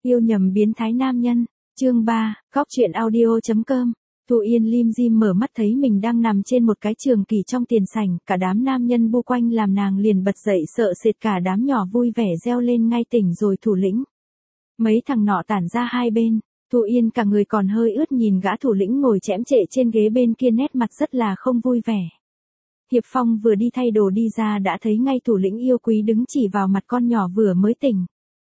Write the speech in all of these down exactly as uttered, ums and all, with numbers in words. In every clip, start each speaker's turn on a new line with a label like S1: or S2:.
S1: Yêu nhầm biến thái nam nhân, chương ba, góc truyện audio.com. Thu Yên lim dim mở mắt thấy mình đang nằm trên một cái trường kỳ trong tiền sảnh, cả đám nam nhân bu quanh làm nàng liền bật dậy sợ sệt, cả đám nhỏ vui vẻ reo lên ngay tỉnh rồi thủ lĩnh. Mấy thằng nọ tản ra hai bên, Thu Yên cả người còn hơi ướt nhìn gã thủ lĩnh ngồi chẽm chệ trên ghế bên kia nét mặt rất là không vui vẻ. Hiệp Phong vừa đi thay đồ đi ra đã thấy ngay thủ lĩnh yêu quý đứng chỉ vào mặt con nhỏ vừa mới tỉnh.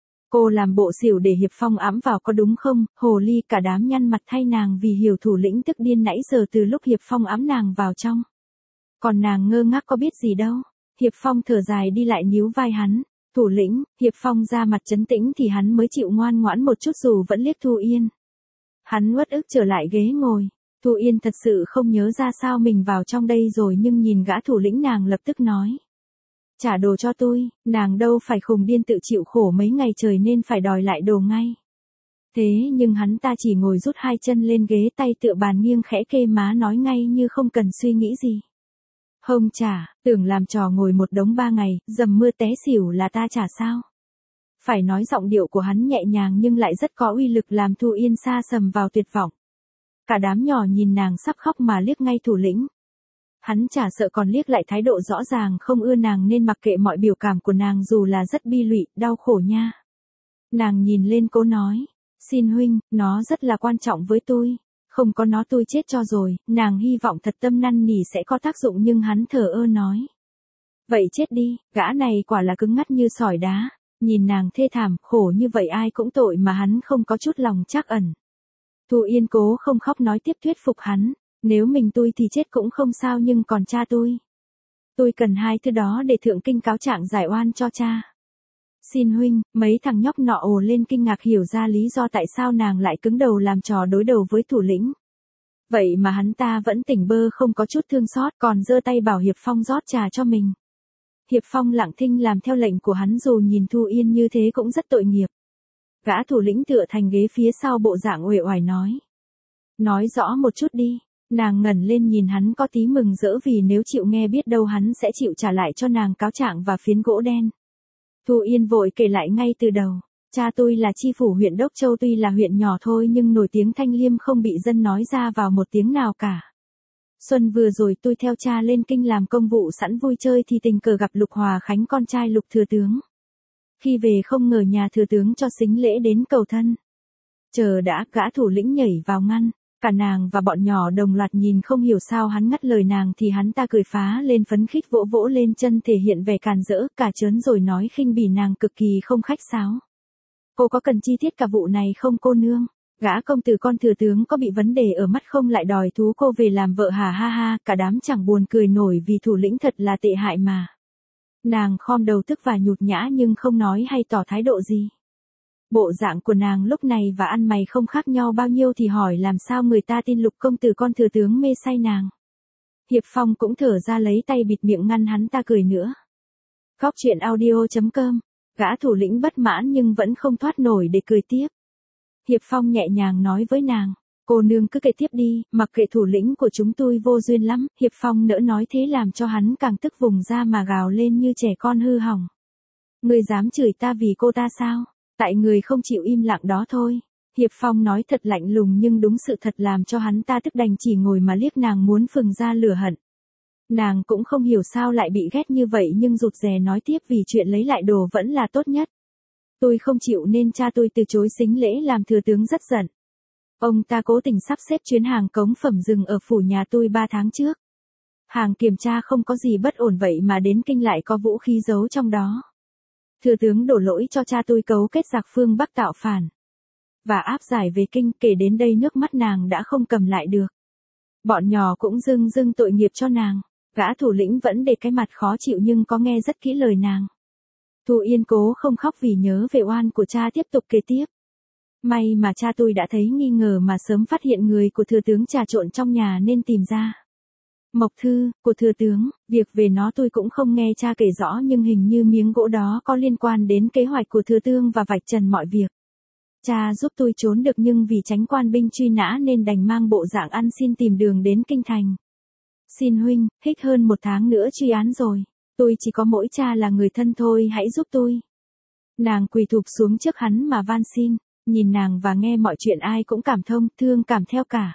S1: Cô làm bộ xỉu để Hiệp Phong ẵm vào có đúng không, hồ ly, cả đám nhăn mặt thay nàng vì hiểu thủ lĩnh tức điên nãy giờ từ lúc Hiệp Phong ẵm nàng vào trong. Còn nàng ngơ ngác có biết gì đâu. Hiệp Phong thở dài đi lại níu vai hắn. Thủ lĩnh, Hiệp Phong ra mặt trấn tĩnh thì hắn mới chịu ngoan ngoãn một chút dù vẫn liếc Thu Yên. Hắn uất ức trở lại ghế ngồi. Thu Yên thật sự không nhớ ra sao mình vào trong đây rồi nhưng nhìn gã thủ lĩnh nàng lập tức nói. Trả đồ cho tôi, nàng đâu phải khùng điên tự chịu khổ mấy ngày trời nên phải đòi lại đồ ngay. Thế nhưng hắn ta chỉ ngồi rút hai chân lên ghế tay tựa bàn nghiêng khẽ kê má nói ngay như không cần suy nghĩ gì. Hông trả, tưởng làm trò ngồi một đống ba ngày, dầm mưa té xỉu là ta trả sao? Phải nói giọng điệu của hắn nhẹ nhàng nhưng lại rất có uy lực làm Thu Yên sa sầm vào tuyệt vọng. Cả đám nhỏ nhìn nàng sắp khóc mà liếc ngay thủ lĩnh. Hắn chả sợ còn liếc lại thái độ rõ ràng không ưa nàng nên mặc kệ mọi biểu cảm của nàng dù là rất bi lụy, đau khổ nha. Nàng nhìn lên cố nói, xin huynh, nó rất là quan trọng với tôi, không có nó tôi chết cho rồi, nàng hy vọng thật tâm năn nỉ sẽ có tác dụng nhưng hắn thờ ơ nói. Vậy chết đi, gã này quả là cứng ngắt như sỏi đá, nhìn nàng thê thảm, khổ như vậy ai cũng tội mà hắn không có chút lòng trắc ẩn. Thu Yên cố không khóc nói tiếp thuyết phục hắn. Nếu mình tôi thì chết cũng không sao nhưng còn cha tôi. Tôi cần hai thứ đó để thượng kinh cáo trạng giải oan cho cha. Xin huynh, mấy thằng nhóc nọ ồ lên kinh ngạc hiểu ra lý do tại sao nàng lại cứng đầu làm trò đối đầu với thủ lĩnh. Vậy mà hắn ta vẫn tỉnh bơ không có chút thương xót còn giơ tay bảo Hiệp Phong rót trà cho mình. Hiệp Phong lặng thinh làm theo lệnh của hắn dù nhìn Thu Yên như thế cũng rất tội nghiệp. Gã thủ lĩnh tựa thành ghế phía sau bộ dạng uể oải nói. Nói rõ một chút đi. Nàng ngẩn lên nhìn hắn có tí mừng rỡ vì nếu chịu nghe biết đâu hắn sẽ chịu trả lại cho nàng cáo trạng và phiến gỗ đen. Thu Yên vội kể lại ngay từ đầu. Cha tôi là chi phủ huyện Đốc Châu tuy là huyện nhỏ thôi nhưng nổi tiếng thanh liêm không bị dân nói ra vào một tiếng nào cả. Xuân vừa rồi tôi theo cha lên kinh làm công vụ sẵn vui chơi thì tình cờ gặp Lục Hòa Khánh con trai Lục thừa tướng. Khi về không ngờ nhà thừa tướng cho sính lễ đến cầu thân. Chờ đã, gã thủ lĩnh nhảy vào ngăn. Cả nàng và bọn nhỏ đồng loạt nhìn không hiểu sao hắn ngắt lời nàng thì hắn ta cười phá lên phấn khích vỗ vỗ lên chân thể hiện vẻ càn rỡ cả trớn rồi nói khinh bỉ nàng cực kỳ không khách sáo. Cô có cần chi tiết cả vụ này không cô nương? Gã công tử con thừa tướng có bị vấn đề ở mắt không lại đòi thú cô về làm vợ hả ha ha, cả đám chẳng buồn cười nổi vì thủ lĩnh thật là tệ hại mà. Nàng khom đầu tức và nhụt nhã nhưng không nói hay tỏ thái độ gì. Bộ dạng của nàng lúc này và ăn mày không khác nhau bao nhiêu thì hỏi làm sao người ta tin Lục công tử con thừa tướng mê say nàng. Hiệp Phong cũng thở ra lấy tay bịt miệng ngăn hắn ta cười nữa. Góc truyện audio.com, gã thủ lĩnh bất mãn nhưng vẫn không thoát nổi để cười tiếp. Hiệp Phong nhẹ nhàng nói với nàng, cô nương cứ kể tiếp đi, mặc kệ thủ lĩnh của chúng tôi vô duyên lắm. Hiệp Phong nỡ nói thế làm cho hắn càng tức vùng ra mà gào lên như trẻ con hư hỏng. Ngươi dám chửi ta vì cô ta sao? Tại người không chịu im lặng đó thôi. Hiệp Phong nói thật lạnh lùng nhưng đúng sự thật làm cho hắn ta tức đành chỉ ngồi mà liếc nàng muốn phừng ra lửa hận. Nàng cũng không hiểu sao lại bị ghét như vậy nhưng rụt rè nói tiếp vì chuyện lấy lại đồ vẫn là tốt nhất. Tôi không chịu nên cha tôi từ chối sính lễ làm thừa tướng rất giận. Ông ta cố tình sắp xếp chuyến hàng cống phẩm dừng ở phủ nhà tôi ba tháng trước. Hàng kiểm tra không có gì bất ổn vậy mà đến kinh lại có vũ khí giấu trong đó. Thừa tướng đổ lỗi cho cha tôi cấu kết giặc phương Bắc tạo phản. Và áp giải về kinh, kể đến đây nước mắt nàng đã không cầm lại được. Bọn nhỏ cũng dưng dưng tội nghiệp cho nàng. Gã thủ lĩnh vẫn để cái mặt khó chịu nhưng có nghe rất kỹ lời nàng. Thu Yên cố không khóc vì nhớ về oan của cha tiếp tục kể tiếp. May mà cha tôi đã thấy nghi ngờ mà sớm phát hiện người của thừa tướng trà trộn trong nhà nên tìm ra. Mộc thư, của thừa tướng, việc về nó tôi cũng không nghe cha kể rõ nhưng hình như miếng gỗ đó có liên quan đến kế hoạch của thừa tướng và vạch trần mọi việc. Cha giúp tôi trốn được nhưng vì tránh quan binh truy nã nên đành mang bộ dạng ăn xin tìm đường đến kinh thành. Xin huynh, hích hơn một tháng nữa truy án rồi, tôi chỉ có mỗi cha là người thân thôi hãy giúp tôi. Nàng quỳ thụp xuống trước hắn mà van xin. Nhìn nàng và nghe mọi chuyện ai cũng cảm thông, thương cảm theo cả.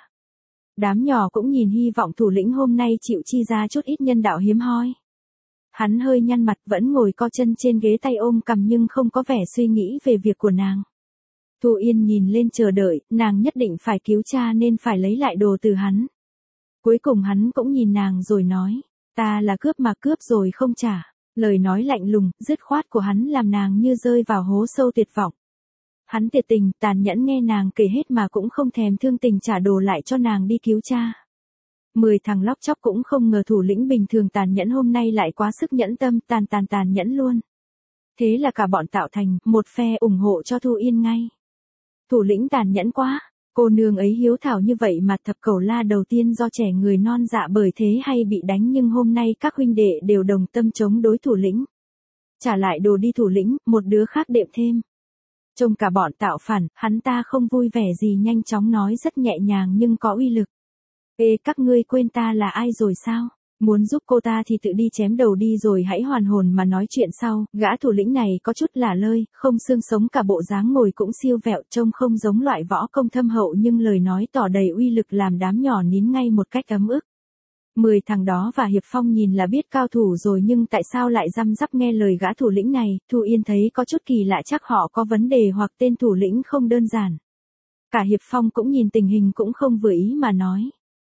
S1: Đám nhỏ cũng nhìn hy vọng thủ lĩnh hôm nay chịu chi ra chút ít nhân đạo hiếm hoi. Hắn hơi nhăn mặt vẫn ngồi co chân trên ghế tay ôm cằm nhưng không có vẻ suy nghĩ về việc của nàng. Thu Yên nhìn lên chờ đợi, nàng nhất định phải cứu cha nên phải lấy lại đồ từ hắn. Cuối cùng hắn cũng nhìn nàng rồi nói, ta là cướp mà cướp rồi không trả. Lời nói lạnh lùng, dứt khoát của hắn làm nàng như rơi vào hố sâu tuyệt vọng. Hắn tuyệt tình, tàn nhẫn nghe nàng kể hết mà cũng không thèm thương tình trả đồ lại cho nàng đi cứu cha. Mười thằng lóc chóc cũng không ngờ thủ lĩnh bình thường tàn nhẫn hôm nay lại quá sức nhẫn tâm, tàn tàn tàn nhẫn luôn. Thế là cả bọn tạo thành một phe ủng hộ cho Thu Yên ngay. Thủ lĩnh tàn nhẫn quá, cô nương ấy hiếu thảo như vậy mà thập cẩu la đầu tiên do trẻ người non dạ bởi thế hay bị đánh nhưng hôm nay các huynh đệ đều đồng tâm chống đối thủ lĩnh. Trả lại đồ đi thủ lĩnh, một đứa khác đệm thêm. Trông cả bọn tạo phản, hắn ta không vui vẻ gì nhanh chóng nói rất nhẹ nhàng nhưng có uy lực. Ê các ngươi quên ta là ai rồi sao? Muốn giúp cô ta thì tự đi chém đầu đi rồi hãy hoàn hồn mà nói chuyện sau. Gã thủ lĩnh này có chút lả lơi, không xương sống cả bộ dáng ngồi cũng siêu vẹo trông không giống loại võ công thâm hậu nhưng lời nói tỏ đầy uy lực làm đám nhỏ nín ngay một cách ấm ức. Mười thằng đó và Hiệp Phong nhìn là biết cao thủ rồi nhưng tại sao lại răm rắp nghe lời gã thủ lĩnh này, Thu Yên thấy có chút kỳ lạ chắc họ có vấn đề hoặc tên thủ lĩnh không đơn giản. Cả Hiệp Phong cũng nhìn tình hình cũng không vừa ý mà nói.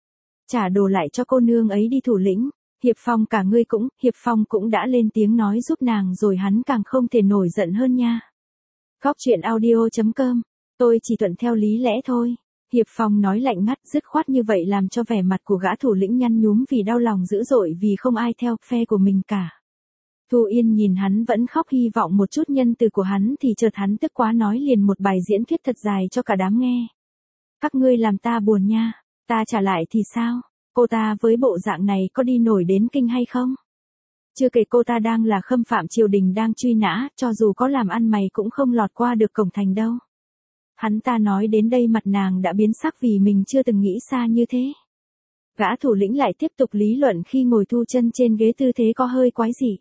S1: Trả đồ lại cho cô nương ấy đi thủ lĩnh. Hiệp Phong cả ngươi cũng, Hiệp Phong cũng đã lên tiếng nói giúp nàng rồi hắn càng không thể nổi giận hơn nha. Góc truyện audio chấm com, tôi chỉ thuận theo lý lẽ thôi. Hiệp Phong nói lạnh ngắt dứt khoát như vậy làm cho vẻ mặt của gã thủ lĩnh nhăn nhúm vì đau lòng dữ dội vì không ai theo phe của mình cả. Thu Yên nhìn hắn vẫn khóc hy vọng một chút nhân từ của hắn thì chợt hắn tức quá nói liền một bài diễn thuyết thật dài cho cả đám nghe. Các ngươi làm ta buồn nha, ta trả lại thì sao? Cô ta với bộ dạng này có đi nổi đến kinh hay không? Chưa kể cô ta đang là khâm phạm triều đình đang truy nã, cho dù có làm ăn mày cũng không lọt qua được cổng thành đâu. Hắn ta nói đến đây mặt nàng đã biến sắc vì mình chưa từng nghĩ xa như thế. Gã thủ lĩnh lại tiếp tục lý luận khi ngồi thu chân trên ghế tư thế có hơi quái dị.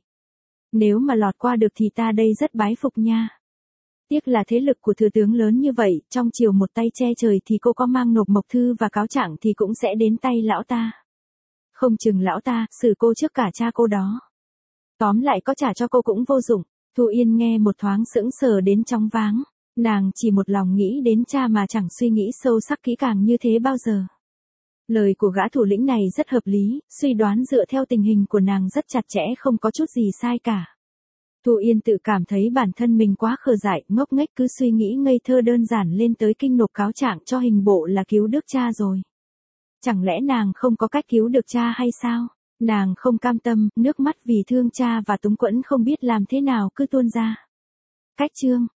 S1: Nếu mà lọt qua được thì ta đây rất bái phục nha. Tiếc là thế lực của thừa tướng lớn như vậy, trong chiều một tay che trời thì cô có mang nộp mộc thư và cáo trạng thì cũng sẽ đến tay lão ta. Không chừng lão ta, xử cô trước cả cha cô đó. Tóm lại có trả cho cô cũng vô dụng. Thu Yên nghe một thoáng sững sờ đến chóng váng. Nàng chỉ một lòng nghĩ đến cha mà chẳng suy nghĩ sâu sắc kỹ càng như thế bao giờ. Lời của gã thủ lĩnh này rất hợp lý, suy đoán dựa theo tình hình của nàng rất chặt chẽ không có chút gì sai cả. Thu Yên tự cảm thấy bản thân mình quá khờ dại, ngốc nghếch cứ suy nghĩ ngây thơ đơn giản lên tới kinh nộp cáo trạng cho hình bộ là cứu được cha rồi. Chẳng lẽ nàng không có cách cứu được cha hay sao? Nàng không cam tâm, nước mắt vì thương cha và túng quẫn không biết làm thế nào cứ tuôn ra. Cách chương